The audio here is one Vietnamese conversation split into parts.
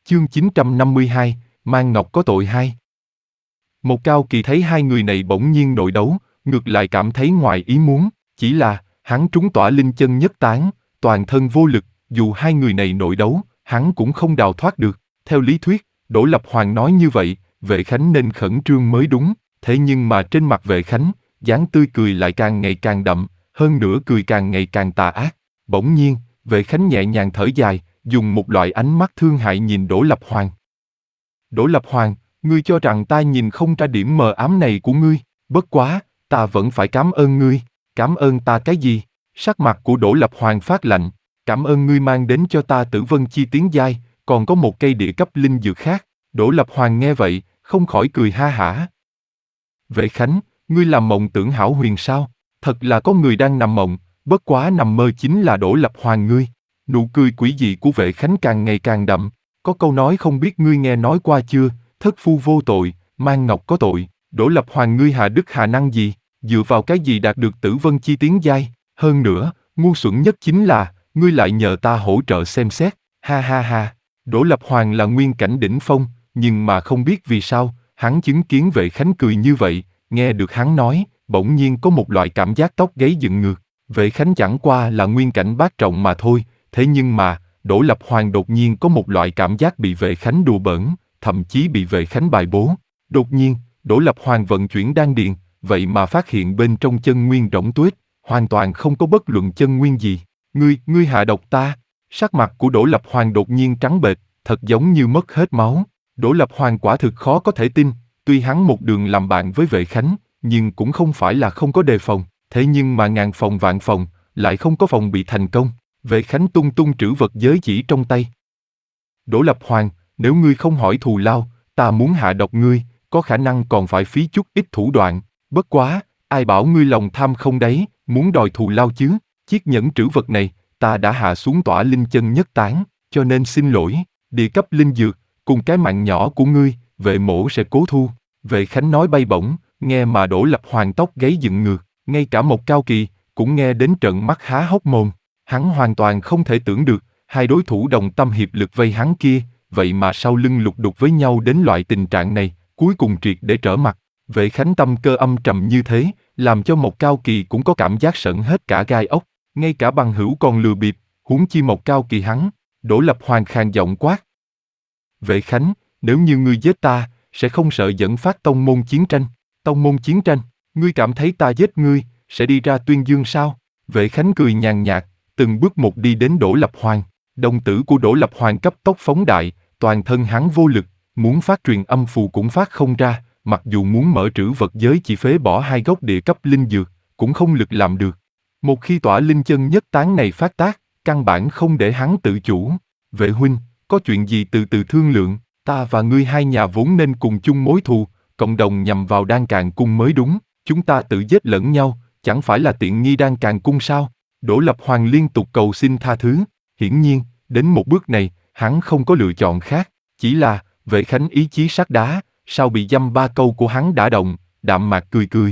Chương 952, Mang Ngọc có tội hai. Một Cao Kỳ thấy hai người này bỗng nhiên nội đấu, ngược lại cảm thấy ngoài ý muốn, chỉ là, hắn trúng tỏa linh chân nhất tán, toàn thân vô lực, dù hai người này nội đấu, hắn cũng không đào thoát được. Theo lý thuyết, Đỗ Lập Hoàng nói như vậy, Vệ Khánh nên khẩn trương mới đúng, thế nhưng mà trên mặt Vệ Khánh, dáng tươi cười lại càng ngày càng đậm, hơn nữa cười càng ngày càng tà ác. Bỗng nhiên, Vệ Khánh nhẹ nhàng thở dài, dùng một loại ánh mắt thương hại nhìn Đỗ Lập Hoàng. Đỗ Lập Hoàng, ngươi cho rằng ta nhìn không ra điểm mờ ám này của ngươi, bất quá, ta vẫn phải cảm ơn ngươi. Cảm ơn ta cái gì? Sắc mặt của Đỗ Lập Hoàng phát lạnh, cảm ơn ngươi mang đến cho ta Tử Vân Chi tiến giai, còn có một cây địa cấp linh dược khác. Đỗ Lập Hoàng nghe vậy, không khỏi cười ha hả. Vệ Khánh, ngươi làm mộng tưởng hão huyền sao? Thật là có người đang nằm mộng, bất quá nằm mơ chính là Đỗ Lập Hoàng ngươi. Nụ cười quỷ dị của Vệ Khánh càng ngày càng đậm, có câu nói không biết ngươi nghe nói qua chưa, thất phu vô tội, mang ngọc có tội. Đỗ Lập Hoàng ngươi hạ đức hạ năng gì, dựa vào cái gì đạt được Tử Vân Chi tiến giai, hơn nữa, ngu xuẩn nhất chính là, ngươi lại nhờ ta hỗ trợ xem xét, ha ha ha. Đỗ Lập Hoàng là nguyên cảnh đỉnh phong, nhưng mà không biết vì sao, hắn chứng kiến Vệ Khánh cười như vậy, nghe được hắn nói, bỗng nhiên có một loại cảm giác tóc gáy dựng ngược. Vệ Khánh chẳng qua là nguyên cảnh bát trọng mà thôi, thế nhưng mà, Đỗ Lập Hoàng đột nhiên có một loại cảm giác bị Vệ Khánh đùa bỡn, thậm chí bị Vệ Khánh bài bố. Đột nhiên, Đỗ Lập Hoàng vận chuyển đan điền, vậy mà phát hiện bên trong chân nguyên rỗng tuếch, hoàn toàn không có bất luận chân nguyên gì. Ngươi hạ độc ta. Sắc mặt của Đỗ Lập Hoàng đột nhiên trắng bệch, thật giống như mất hết máu. Đỗ Lập Hoàng quả thực khó có thể tin, tuy hắn một đường làm bạn với Vệ Khánh, nhưng cũng không phải là không có đề phòng, thế nhưng mà ngàn phòng vạn phòng, lại không có phòng bị thành công. Vệ Khánh tung tung trữ vật giới chỉ trong tay. Đỗ Lập Hoàng, nếu ngươi không hỏi thù lao, ta muốn hạ độc ngươi, có khả năng còn phải phí chút ít thủ đoạn, bất quá, ai bảo ngươi lòng tham không đấy, muốn đòi thù lao chứ, chiếc nhẫn trữ vật này, ta đã hạ xuống tỏa linh chân nhất tán, cho nên xin lỗi, địa cấp linh dược, cùng cái mạng nhỏ của ngươi, vệ mổ sẽ cố thu. Vệ Khánh nói bay bổng, nghe mà Đỗ Lập Hoàng tóc gáy dựng ngược, ngay cả một Cao Kỳ, cũng nghe đến trợn mắt há hốc mồm. Hắn hoàn toàn không thể tưởng được, hai đối thủ đồng tâm hiệp lực vây hắn kia, vậy mà sau lưng lục đục với nhau đến loại tình trạng này, cuối cùng triệt để trở mặt. Vệ Khánh tâm cơ âm trầm như thế, làm cho một Cao Kỳ cũng có cảm giác sởn hết cả gai ốc, ngay cả bằng hữu còn lừa bịp, huống chi một Cao Kỳ hắn. Đỗ Lập Hoàng khàn giọng quát. Vệ Khánh, nếu như ngươi giết ta, sẽ không sợ dẫn phát tông môn chiến tranh. Tông môn chiến tranh, ngươi cảm thấy ta giết ngươi, sẽ đi ra tuyên dương sao? Vệ Khánh cười nhàn nhạt, từng bước một đi đến Đỗ Lập Hoàng. Đồng tử của Đỗ Lập Hoàng cấp tốc phóng đại, toàn thân hắn vô lực, muốn phát truyền âm phù cũng phát không ra, mặc dù muốn mở trữ vật giới chỉ phế bỏ hai gốc địa cấp linh dược, cũng không lực làm được. Một khi tỏa linh chân nhất tán này phát tác, căn bản không để hắn tự chủ. Vệ huynh, có chuyện gì từ từ thương lượng, ta và ngươi hai nhà vốn nên cùng chung mối thù, cộng đồng nhằm vào Đan Càn Cung mới đúng, chúng ta tự giết lẫn nhau, chẳng phải là tiện nghi Đan Càn Cung sao? Đỗ Lập Hoàng liên tục cầu xin tha thứ, hiển nhiên, đến một bước này, hắn không có lựa chọn khác, chỉ là, Vệ Khánh ý chí sắt đá, sau bị dăm ba câu của hắn đã động, đạm mạc cười cười.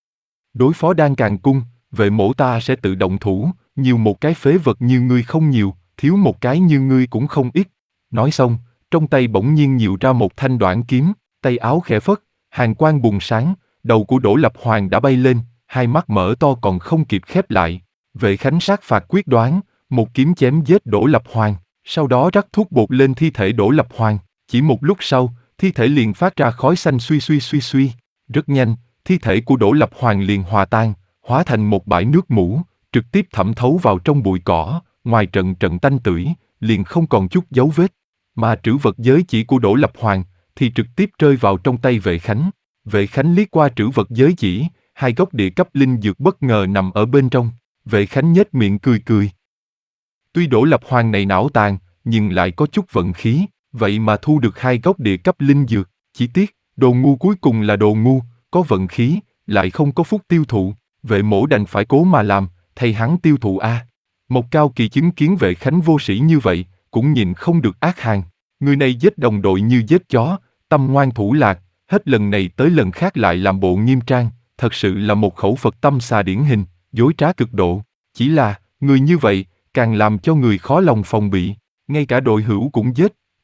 Đối phó Đan Càn Cung, vệ mổ ta sẽ tự động thủ, nhiều một cái phế vật như ngươi không nhiều, thiếu một cái như ngươi cũng không ít. Nói xong, trong tay bỗng nhiên nhiều ra một thanh đoạn kiếm, tay áo khẽ phất, hàn quang bùng sáng, đầu của Đỗ Lập Hoàng đã bay lên, hai mắt mở to còn không kịp khép lại. Vệ Khánh sát phạt quyết đoán, một kiếm chém giết Đỗ Lập Hoàng, sau đó rắc thuốc bột lên thi thể Đỗ Lập Hoàng. Chỉ một lúc sau, thi thể liền phát ra khói xanh suy suy suy suy. Rất nhanh, thi thể của Đỗ Lập Hoàng liền hòa tan, hóa thành một bãi nước mủ, trực tiếp thẩm thấu vào trong bụi cỏ, ngoài trận trận tanh tưởi, liền không còn chút dấu vết. Mà trữ vật giới chỉ của Đỗ Lập Hoàng thì trực tiếp rơi vào trong tay Vệ Khánh. Vệ Khánh liếc qua trữ vật giới chỉ, hai gốc địa cấp linh dược bất ngờ nằm ở bên trong. Vệ Khánh nhếch miệng cười cười. Tuy Đỗ Lập Hoàng này não tàn, nhưng lại có chút vận khí, vậy mà thu được hai gốc địa cấp linh dược. Chỉ tiếc, đồ ngu cuối cùng là đồ ngu, có vận khí, lại không có phúc tiêu thụ. Vệ mổ đành phải cố mà làm, thay hắn tiêu thụ a. Một Cao Kỳ chứng kiến Vệ Khánh vô sĩ như vậy, cũng nhìn không được ác hàn. Người này giết đồng đội như giết chó, tâm ngoan thủ lạc, hết lần này tới lần khác lại làm bộ nghiêm trang, thật sự là một khẩu Phật tâm xà điển hình, dối trá cực độ. Chỉ là, người như vậy, càng làm cho người khó lòng phòng bị, ngay cả đội hữu cũng giết,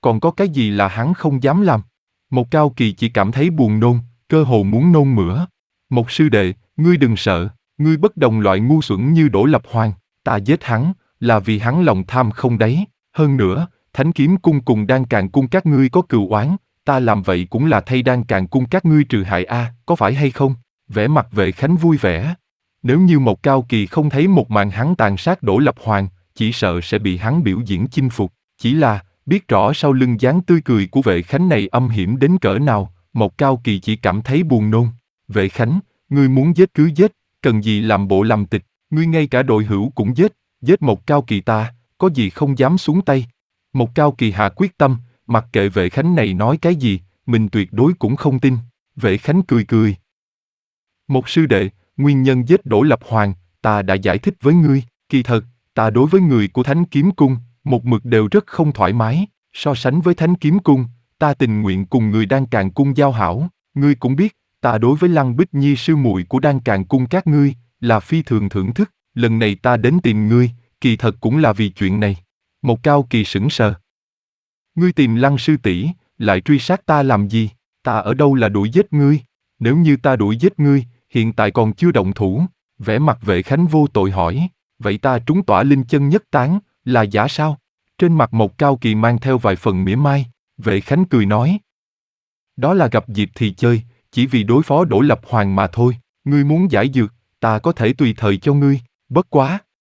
còn có cái gì là hắn không dám làm? Một Cao Kỳ chỉ cảm thấy buồn nôn, cơ hồ muốn nôn mửa. Một sư đệ, ngươi đừng sợ, ngươi bất đồng loại ngu xuẩn như Đỗ Lập Hoàng, ta giết hắn, là vì hắn lòng tham không đáy. Hơn nữa, Thánh Kiếm Cung cùng Đan Càn Cung các ngươi có cừu oán, ta làm vậy cũng là thay Đan Càn Cung các ngươi trừ hại có phải hay không? Vẻ mặt Vệ Khánh vui vẻ. Nếu như một Cao Kỳ không thấy một màn hắn tàn sát Đỗ Lập Hoàng, chỉ sợ sẽ bị hắn biểu diễn chinh phục. Chỉ là, biết rõ sau lưng dáng tươi cười của Vệ Khánh này âm hiểm đến cỡ nào, một Cao Kỳ chỉ cảm thấy buồn nôn. Vệ Khánh, ngươi muốn giết cứ giết, cần gì làm bộ làm tịch, ngươi ngay cả đội hữu cũng giết một Cao Kỳ ta, có gì không dám xuống tay. Một Cao Kỳ hạ quyết tâm, mặc kệ Vệ Khánh này nói cái gì, mình tuyệt đối cũng không tin. Vệ Khánh cười cười. Một sư đệ, nguyên nhân giết Đỗ Lập Hoàng, ta đã giải thích với ngươi, kỳ thật, ta đối với người của Thánh Kiếm Cung, một mực đều rất không thoải mái, so sánh với Thánh Kiếm Cung, ta tình nguyện cùng người Đan Càn Cung giao hảo, ngươi cũng biết, ta đối với Lăng Bích Nhi sư muội của Đan Càn Cung các ngươi, là phi thường thưởng thức, lần này ta đến tìm ngươi, kỳ thật cũng là vì chuyện này. Một Cao Kỳ sững sờ. Ngươi tìm Lăng sư tỷ, lại truy sát ta làm gì, ta ở đâu là đuổi giết ngươi, nếu như ta đuổi giết ngươi, hiện tại còn chưa động thủ. Vẻ mặt Vệ Khánh vô tội hỏi, vậy ta trúng tỏa linh chân nhất tán, là giả sao? Trên mặt một Cao Kỳ mang theo vài phần mỉa mai, Vệ Khánh cười nói. Đó là gặp dịp thì chơi, chỉ vì đối phó Đỗ Lập Hoàng mà thôi, ngươi muốn giải dược, ta có thể tùy thời cho ngươi, bất quá,